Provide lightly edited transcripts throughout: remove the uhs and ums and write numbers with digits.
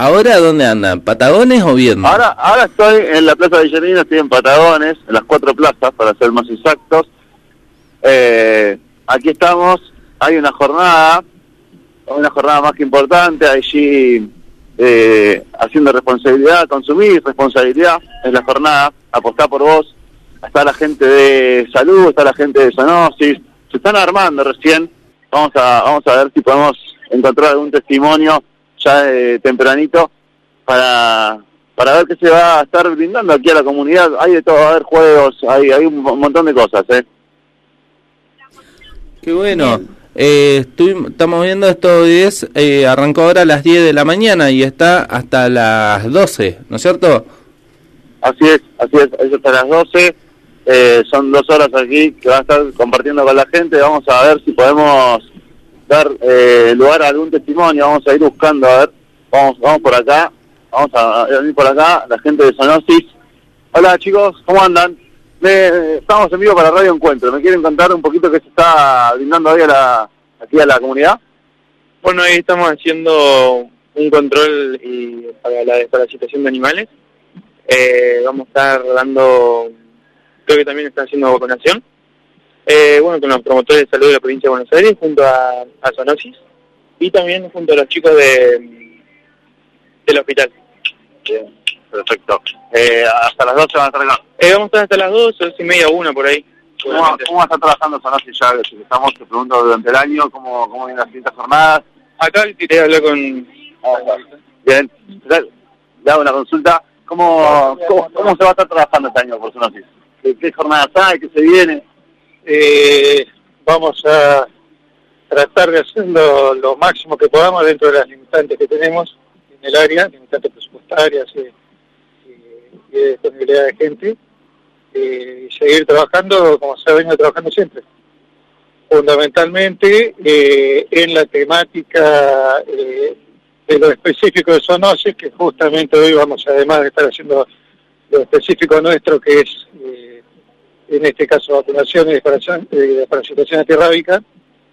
¿Ahora dónde andan? ¿Patagones o Viedma? Ahora estoy en la Plaza Villarino, estoy en Patagones, en las 4 plazas, para ser más exactos. Aquí estamos, hay una jornada más que importante, allí haciendo responsabilidad, consumir responsabilidad en la jornada, apostar por vos. Está la gente de salud, está la gente de zoonosis, se están armando recién. Vamos a ver si podemos encontrar algún testimonio ya tempranito para ver qué se va a estar brindando aquí a la comunidad. Hay de todo, va a haber juegos, hay un montón de cosas, Qué bueno. Estamos viendo esto 10, arrancó ahora a las 10 de la mañana y está hasta las 12, ¿no es cierto? Así es hasta las 12. Son 2 horas aquí que va a estar compartiendo con la gente. Vamos a ver si podemos dar lugar a algún testimonio. Vamos a ir buscando, a ver, vamos por acá, vamos a venir por acá, la gente de Zoonosis. Hola chicos, ¿cómo andan? Estamos en vivo para Radio Encuentro. ¿Me quieren contar un poquito qué se está brindando hoy aquí a la comunidad? Bueno, ahí estamos haciendo un control para la desparasitación de animales. Vamos a estar dando, creo que también están haciendo vacunación. Bueno, con los promotores de salud de la provincia de Buenos Aires, junto a Zoonosis, y también junto a los chicos del hospital. Bien, perfecto. Hasta las 12 van a estar acá. Vamos a estar hasta las 2:30, 1 por ahí. ¿Cómo está trabajando Zoonosis ya? Si estamos, te pregunto, durante el año, ¿cómo vienen las distintas jornadas? Acá quería hablar con... Bien, le hago una consulta. ¿Cómo se va a estar trabajando este año por Zoonosis? ¿Qué jornadas hay? ¿Qué se viene? Vamos a tratar de hacer lo máximo que podamos dentro de las limitantes que tenemos en el área, limitantes presupuestarias y de disponibilidad de gente, y seguir trabajando como se ha venido trabajando siempre. Fundamentalmente en la temática de lo específico de zoonosis, que justamente hoy vamos, además de estar haciendo lo específico nuestro, que es en este caso vacunación y desparasitación antirrábica,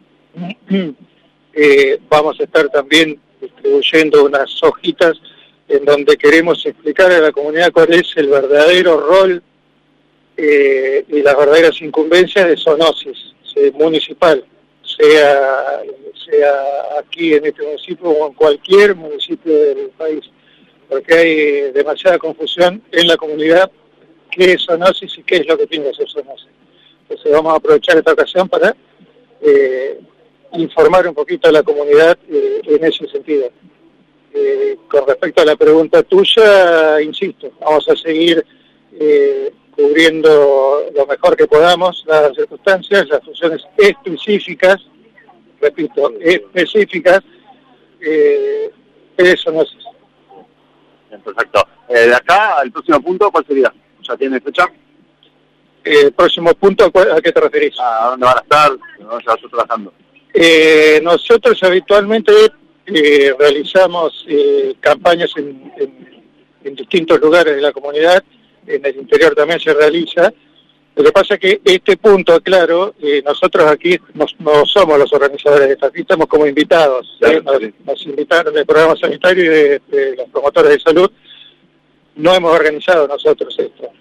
vamos a estar también distribuyendo unas hojitas en donde queremos explicar a la comunidad cuál es el verdadero rol y las verdaderas incumbencias de zoonosis municipal, sea aquí en este municipio o en cualquier municipio del país, porque hay demasiada confusión en la comunidad qué es zoonosis y qué es lo que tiene que hacer zoonosis. Entonces vamos a aprovechar esta ocasión para informar un poquito a la comunidad en ese sentido. Con respecto a la pregunta tuya, insisto, vamos a seguir cubriendo lo mejor que podamos las circunstancias, las funciones específicas, repito, específicas de zoonosis. Bien, perfecto. De acá, el próximo punto, ¿cuál sería? ¿Ya tiene fecha? El próximo punto, ¿a qué te referís? ¿A dónde van a estar? ¿Dónde se va a estar trabajando? Nosotros habitualmente realizamos campañas en distintos lugares de la comunidad, en el interior también se realiza. Lo que pasa es que este punto, claro, nosotros aquí no somos los organizadores de esta, aquí estamos como invitados. Nos invitaron del programa sanitario y de los promotores de salud. No hemos organizado nosotros esto.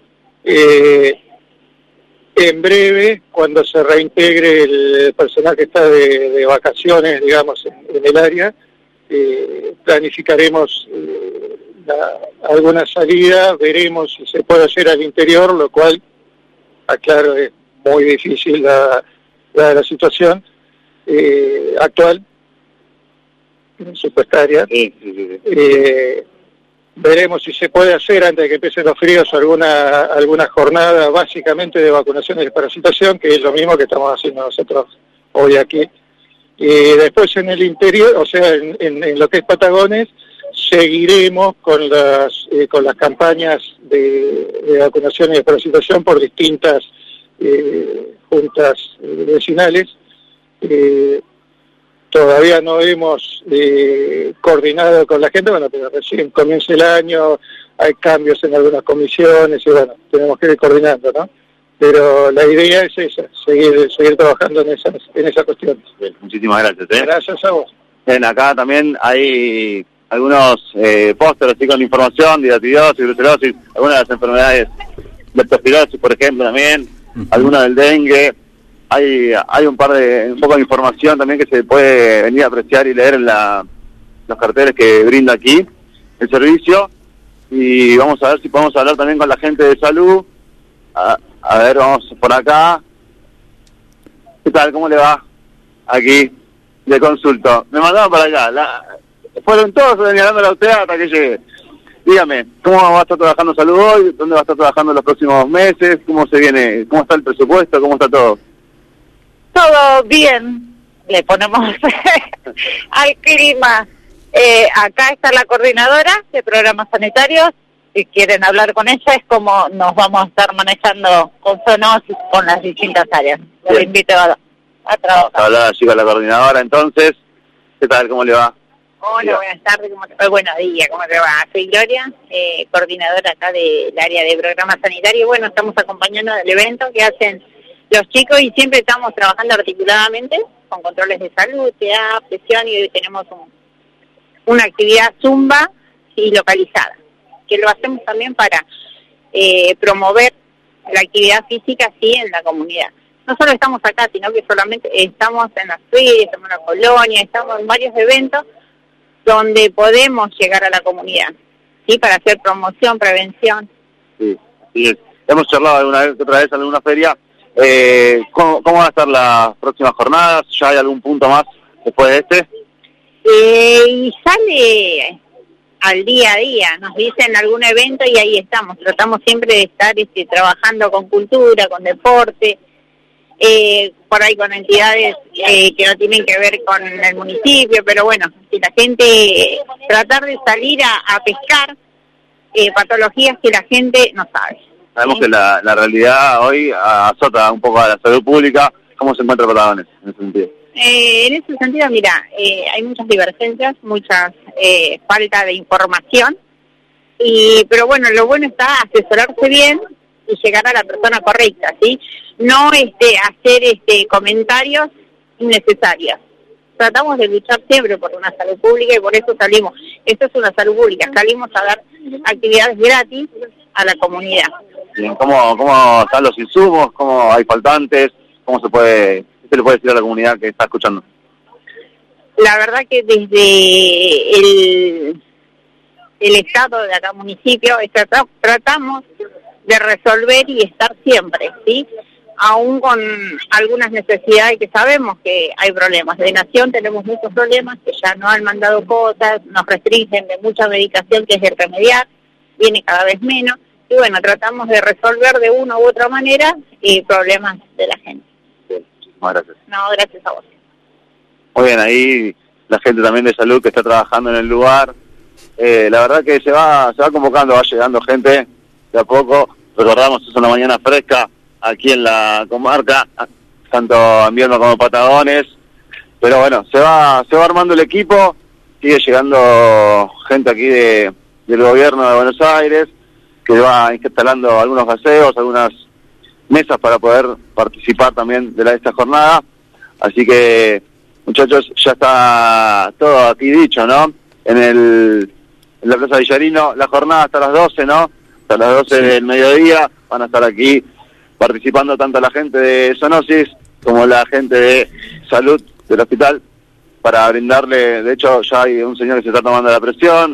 En breve, cuando se reintegre el personal que está de vacaciones, digamos, en el área, planificaremos alguna salida, veremos si se puede hacer al interior, lo cual, aclaro, es muy difícil la situación actual, presupuestaria. Sí. Veremos si se puede hacer antes de que empiecen los fríos alguna jornada básicamente de vacunación y desparasitación, que es lo mismo que estamos haciendo nosotros hoy aquí. Y después en el interior, o sea, en lo que es Patagones, seguiremos con las campañas de vacunación y desparasitación por distintas juntas vecinales. Todavía no hemos coordinado con la gente, bueno, pero recién comienza el año, hay cambios en algunas comisiones y bueno, tenemos que ir coordinando, ¿no? Pero la idea es esa, seguir trabajando en esas cuestiones. Bien, muchísimas gracias. Gracias a vos. Bien, acá también hay algunos pósteres así con información de hidratidosis, brucelosis, algunas de las enfermedades, leptospirosis, por ejemplo, también, algunas del dengue. Hay un poco de información también que se puede venir a apreciar y leer en los carteles que brinda aquí el servicio. Y vamos a ver si podemos hablar también con la gente de salud. A ver, vamos por acá. ¿Qué tal? ¿Cómo le va? Aquí, de consulto. Me mandaron para acá. Fueron todos señalando a usted hasta que llegue. Dígame, ¿cómo va a estar trabajando salud hoy? ¿Dónde va a estar trabajando los próximos meses? ¿Cómo se viene? ¿Cómo está el presupuesto? ¿Cómo está todo? Todo bien. Le ponemos al clima. Acá está la coordinadora de programas sanitarios. Si quieren hablar con ella, es como nos vamos a estar manejando con zoonosis, con las distintas áreas. Los invito a trabajar. Vamos a hablar allí con la coordinadora, entonces. ¿Qué tal? ¿Cómo le va? Hola, buenas tardes, buenos días, ¿cómo te va? Soy Gloria, coordinadora acá del área de programas sanitarios. Bueno, estamos acompañando del evento que hacen los chicos y siempre estamos trabajando articuladamente con controles de salud, TDA, presión, y hoy tenemos una actividad zumba y localizada, que lo hacemos también para promover la actividad física sí en la comunidad. No solo estamos acá, sino que solamente estamos en las ferias, estamos en la colonia, estamos en varios eventos donde podemos llegar a la comunidad, ¿sí? Para hacer promoción, prevención. Sí, sí. Hemos charlado alguna vez, otra vez en alguna feria. ¿Cómo van a estar las próximas jornadas? ¿Ya hay algún punto más después de este? Y sale al día a día, nos dicen algún evento y ahí estamos. Tratamos siempre de estar trabajando con cultura, con deporte, por ahí con entidades que no tienen que ver con el municipio, pero bueno, si la gente, tratar de salir a pescar patologías que la gente no sabe. Sabemos que la realidad hoy azota un poco a la salud pública. ¿Cómo se encuentra Patagones en ese sentido? En ese sentido, mira, hay muchas divergencias, muchas falta de información, pero bueno, lo bueno está asesorarse bien y llegar a la persona correcta, ¿sí? No hacer comentarios innecesarios. Tratamos de luchar siempre por una salud pública y por eso salimos. Esto es una salud pública, salimos a dar actividades gratis a la comunidad. Bien, ¿cómo están los insumos? ¿Cómo hay faltantes? ¿Cómo se le puede decir a la comunidad que está escuchando? La verdad que desde el estado de acá municipio tratamos de resolver y estar siempre, ¿sí? Aún con algunas necesidades que sabemos que hay problemas. De Nación tenemos muchos problemas que ya no han mandado cosas, nos restringen de mucha medicación que es de remediar, viene cada vez menos, y bueno, tratamos de resolver de una u otra manera problemas de la gente. Muchísimas gracias. No, gracias a vos. Muy bien, ahí la gente también de salud que está trabajando en el lugar. La verdad que se va convocando, va llegando gente de a poco. Recordamos, es una mañana fresca aquí en la comarca, tanto invierno como Patagones. Pero bueno, se va armando el equipo, sigue llegando gente aquí del gobierno de Buenos Aires, que va instalando algunos gaseos, algunas mesas para poder participar también de esta jornada. Así que, muchachos, ya está todo aquí dicho, ¿no? En la Plaza Villarino, la jornada hasta las 12, ¿no? Hasta las 12 sí. Del mediodía van a estar aquí participando tanto la gente de zoonosis como la gente de salud del hospital para brindarle, de hecho ya hay un señor que se está tomando la presión,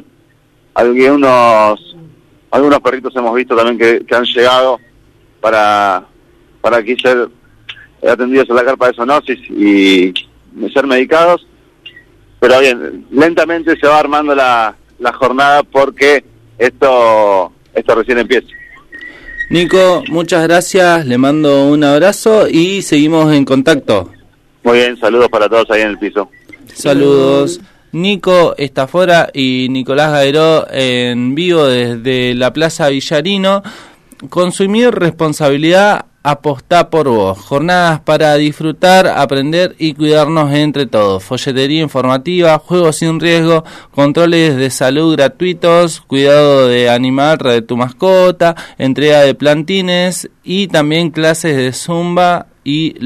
algunos perritos hemos visto también que han llegado para aquí ser atendidos en la carpa de zoonosis y ser medicados, pero bien, lentamente se va armando la jornada porque esto recién empieza. Nico, muchas gracias, le mando un abrazo y seguimos en contacto. Muy bien, saludos para todos ahí en el piso. Saludos. Nico Estafora y Nicolás Gaeró en vivo desde la Plaza Villarino. Consumir responsabilidad, apostá por vos. Jornadas para disfrutar, aprender y cuidarnos entre todos. Folletería informativa, juegos sin riesgo, controles de salud gratuitos, cuidado de animal, de tu mascota, entrega de plantines y también clases de zumba y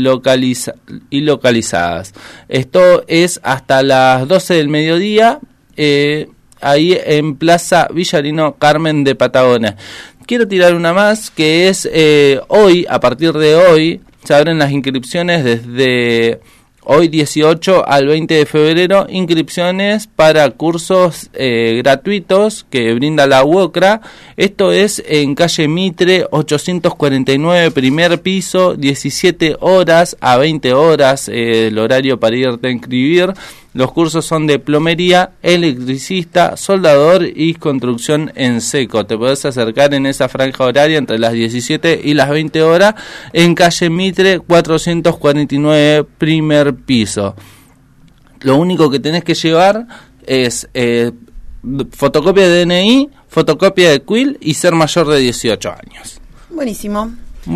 localizadas. Esto es hasta las 12 del mediodía. ahí en Plaza Villarino Carmen de Patagones. Quiero tirar una más, que es hoy, a partir de hoy, se abren las inscripciones desde hoy 18 al 20 de febrero, inscripciones para cursos gratuitos que brinda la UOCRA. Esto es en calle Mitre 849, primer piso, 17 horas a 20 horas, el horario para irte a inscribir. Los cursos son de plomería, electricista, soldador y construcción en seco. Te podés acercar en esa franja horaria entre las 17 y las 20 horas en calle Mitre 449, primer piso. Lo único que tenés que llevar es fotocopia de DNI, fotocopia de CUIL y ser mayor de 18 años. Buenísimo.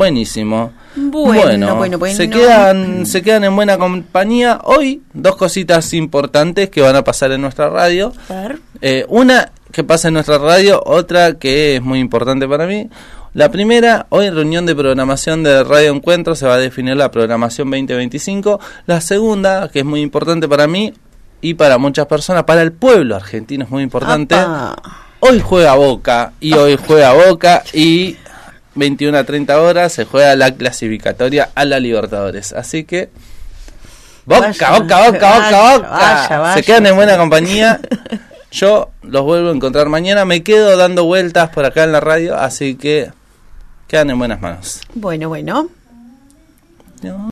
Bueno, se quedan en buena compañía. Hoy, dos cositas importantes que van a pasar en nuestra radio. Una que pasa en nuestra radio, otra que es muy importante para mí. La primera, hoy en reunión de programación de Radio Encuentro se va a definir la programación 2025. La segunda, que es muy importante para mí y para muchas personas, para el pueblo argentino es muy importante. ¡Apa! Hoy juega Boca y 21 a 30 horas se juega la clasificatoria a la Libertadores. Así que Boca. Se quedan en buena compañía. Yo los vuelvo a encontrar mañana. Me quedo dando vueltas por acá en la radio, así que quedan en buenas manos. Bueno.